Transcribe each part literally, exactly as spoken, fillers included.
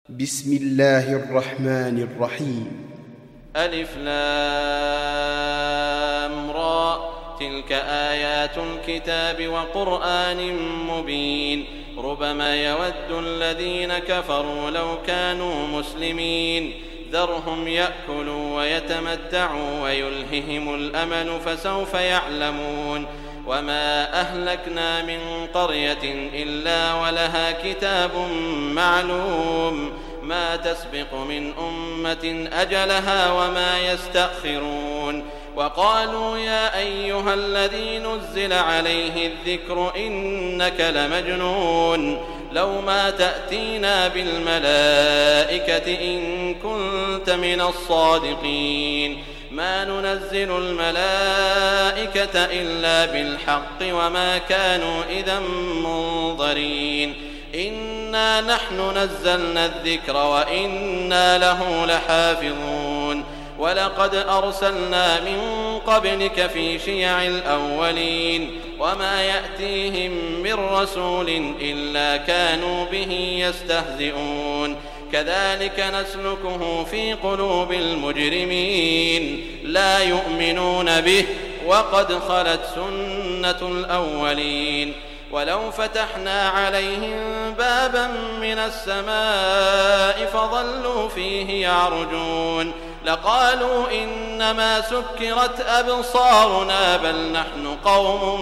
بسم الله الرحمن الرحيم. ألف لام را، تلك آيات الكتاب وقرآن مبين. ربما يود الذين كفروا لو كانوا مسلمين، ذرهم يأكلوا ويتمتعوا ويلههم الأمل فسوف يعلمون. وما أهلكنا من قرية إلا ولها كتاب معلوم، ما تسبق من أمة أجلها وما يستأخرون. وقالوا يا أيها الذي نزل عليه الذكر إنك لمجنون، لو ما تأتينا بالملائكة إن كنت من الصادقين. ما ننزل الملائكة إلا بالحق وما كانوا إذا منظرين. إنا نحن نزلنا الذكر وإنا له لحافظون. ولقد أرسلنا من قبلك في شيع الأولين، وما يأتيهم من رسول إلا كانوا به يستهزئون. كذلك نسلكه في قلوب المجرمين، لا يؤمنون به وقد خلت سنة الأولين. ولو فتحنا عليهم بابا من السماء فظلوا فيه يعرجون لقالوا إنما سكرت أبصارنا بل نحن قوم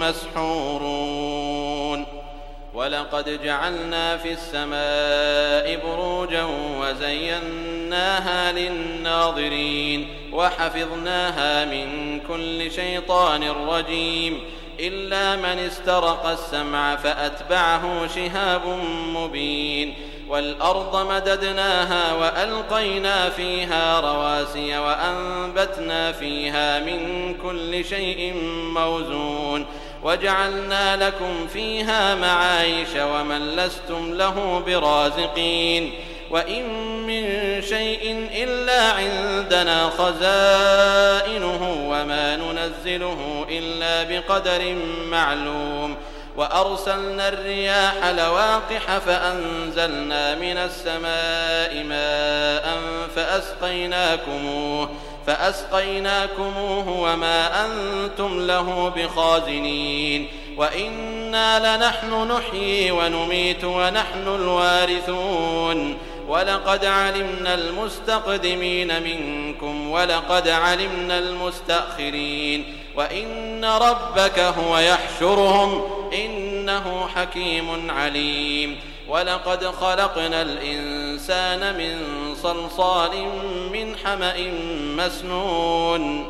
مسحورون. ولقد جعلنا في السماء بروجا وزيناها للناظرين وحفظناها من كل شيطان رجيم، إلا من استرق السمع فأتبعه شهاب مبين. والأرض مددناها وألقينا فيها رواسي وأنبتنا فيها من كل شيء موزون، وجعلنا لكم فيها معايش ومن لستم له برازقين. وإن من شيء إلا عندنا خزائنه وما ننزله إلا بقدر معلوم. وأرسلنا الرياح لواقح فأنزلنا من السماء ماء فأسقيناكموه فأسقيناكموه وما أنتم له بخازنين. وإنا لنحن نحيي ونميت ونحن الوارثون. ولقد علمنا المستقدمين منكم ولقد علمنا المستأخرين. وإن ربك هو يحشرهم إنه حكيم عليم. ولقد خلقنا الإنسان من صلصال من حمأ مسنون،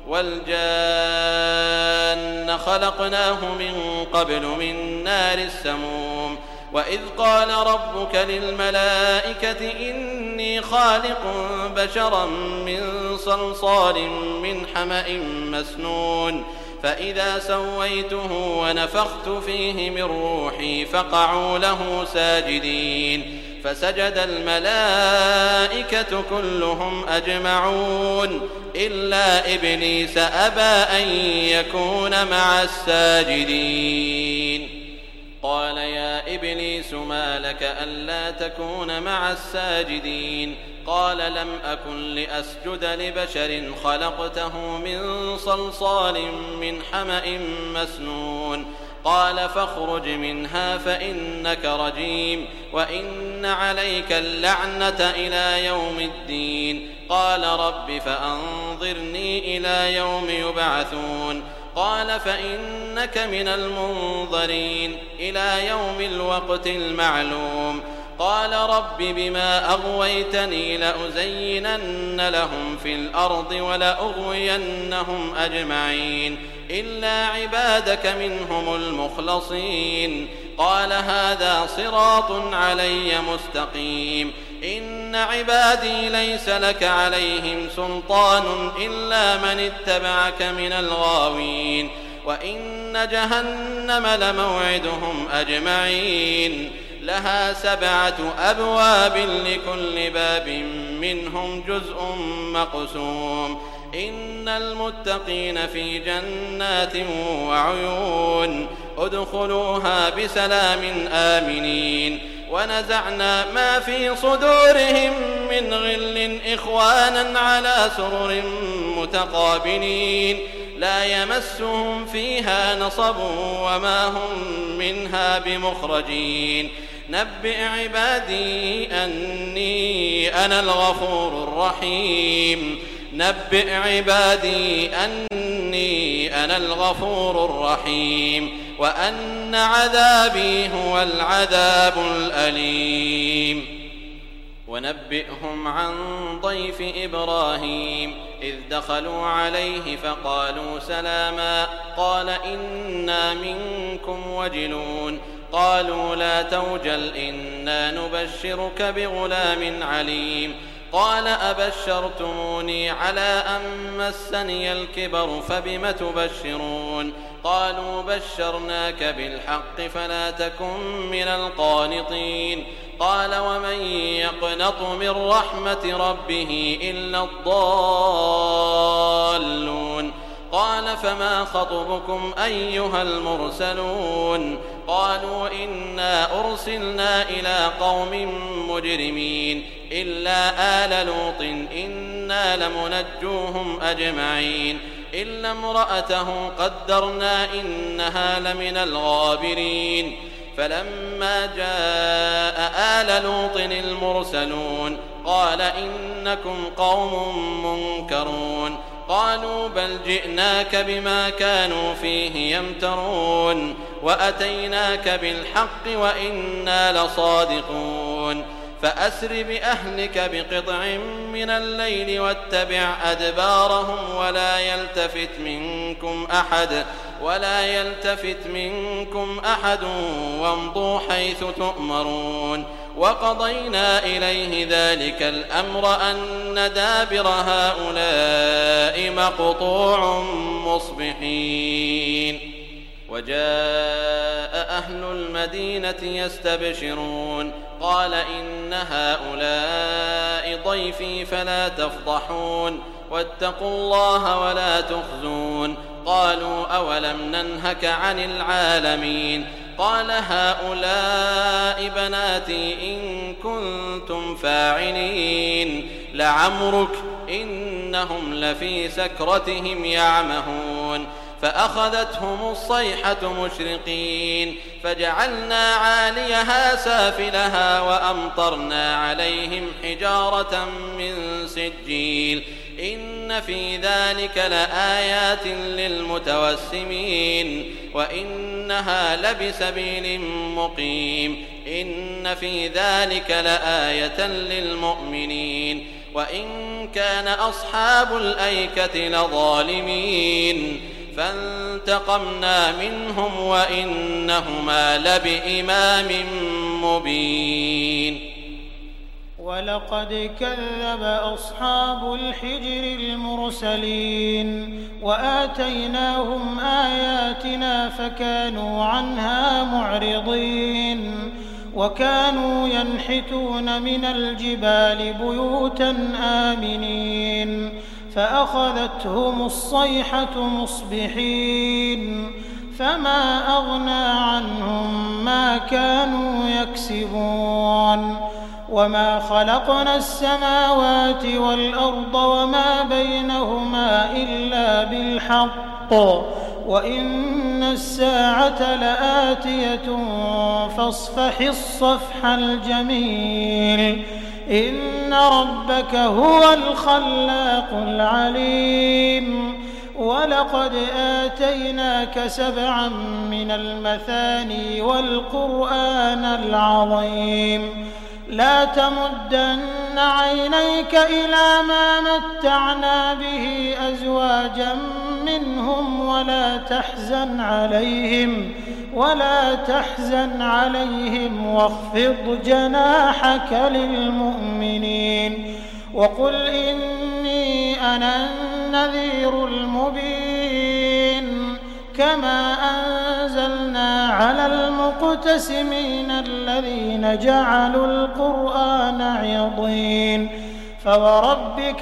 والجان خلقناه من قبل من نار السموم. وإذ قال ربك للملائكة إني خالق بشرا من صلصال من حمأ مسنون، فإذا سويته ونفخت فيه من روحي فقعوا له ساجدين. فسجد الملائكة كلهم أجمعون إلا إبليس أبى أن يكون مع الساجدين. قال يا إبليس ما لك ألا تكون مع الساجدين؟ قال لم أكن لأسجد لبشر خلقته من صلصال من حمأ مسنون. قال فاخرج منها فإنك رجيم وإن عليك اللعنة إلى يوم الدين. قال رب فأنظرني إلى يوم يبعثون. قال فإنك من المنظرين إلى يوم الوقت المعلوم. قال رب بما أغويتني لأزينن لهم في الأرض ولأغوينهم أجمعين إلا عبادك منهم المخلصين. قال هذا صراط علي مستقيم. إن عبادي ليس لك عليهم سلطان إلا من اتبعك من الغاوين. وإن جهنم لموعدهم أجمعين، لها سبعة أبواب لكل باب منهم جزء مقسوم. إن المتقين في جنات وعيون ادخلوها بسلام آمنين. ونزعنا ما في صدورهم من غل إخوانا على سرر متقابلين لا يمسهم فيها نصب وما هم منها بمخرجين نبئ عبادي أني أنا الغفور الرحيم نبئ عبادي أني أنا الغفور الرحيم وأن عذابي هو العذاب الأليم ونبئهم عن ضيف إبراهيم إذ دخلوا عليه فقالوا سلاما قال إنا منكم وجلون قالوا لا توجل إنا نبشرك بغلام عليم قال أبشرتموني على أن مسني الكبر فبم تبشرون قالوا بشرناك بالحق فلا تكن من القانطين قال ومن يقنط من رحمة ربه إلا الضالون قال فما خطبكم أيها المرسلون قالوا إنا أرسلنا إلى قوم مجرمين إلا آل لوط إنا لمنجوهم أجمعين إلا امرأته قدرنا إنها لمن الغابرين فلما جاء آل لوط المرسلون قال إنكم قوم منكرون قالوا بل جئناك بما كانوا فيه يمترون وأتيناك بالحق وإنا لصادقون فأسر بأهلك بقطع من الليل واتبع أدبارهم ولا يلتفت منكم أحد ولا يلتفت منكم أحد وامضوا حيث تؤمرون وقضينا إليه ذلك الأمر أن دابر هؤلاء مقطوع مصبحين وجاء أهل المدينة يستبشرون قال إن هؤلاء ضيفي فلا تفضحون واتقوا الله ولا تخزون قالوا أولم ننهك عن العالمين قال هؤلاء بناتي إن كنتم فاعلين لعمرك إنهم لفي سكرتهم يعمهون فأخذتهم الصيحة مشرقين فجعلنا عاليها سافلها وأمطرنا عليهم حجارة من سجيل إن في ذلك لآيات للمتوسمين وإنها لبسبيل مقيم إن في ذلك لآية للمؤمنين وإن كان أصحاب الأيكة لظالمين فانتقمنا منهم وإنهما لبإمام مبين ولقد كذب أصحاب الحجر المرسلين وآتيناهم آياتنا فكانوا عنها معرضين وكانوا ينحتون من الجبال بيوتا آمنين فأخذتهم الصيحة مصبحين فما أغنى عنهم ما كانوا يكسبون وما خلقنا السماوات والأرض وما بينهما إلا بالحق وإن الساعة لآتية فاصفح الصفح الجميل إن ربك هو الخلاق العليم ولقد آتيناك سبعا من المثاني والقرآن العظيم لا تمدن عينيك إلى ما متعنا به أزواجا منهم ولا تحزن عليهم ولا تحزن عليهم واخفض جناحك للمؤمنين وقل إني أنا النذير المبين كما أنزلنا على المقتسمين الذين جعلوا القرآن عضين فوربك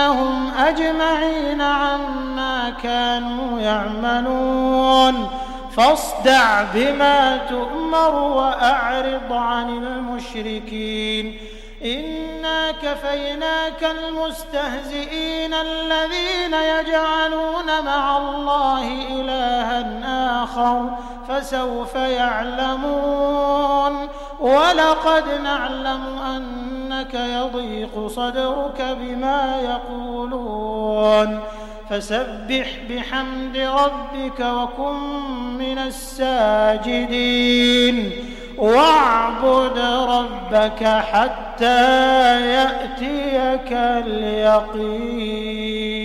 لنسألنهم أجمعين عما كانوا يعملون فاصدع بما تؤمر وأعرض عن المشركين إنا كفيناك المستهزئين الذين يجعلون مع الله إلها آخر فسوف يعلمون ولقد نعلم أنك يضيق صدرك بما يقولون فسبح بحمد ربك وكن من الساجدين واعبد ربك حتى يأتيك اليقين.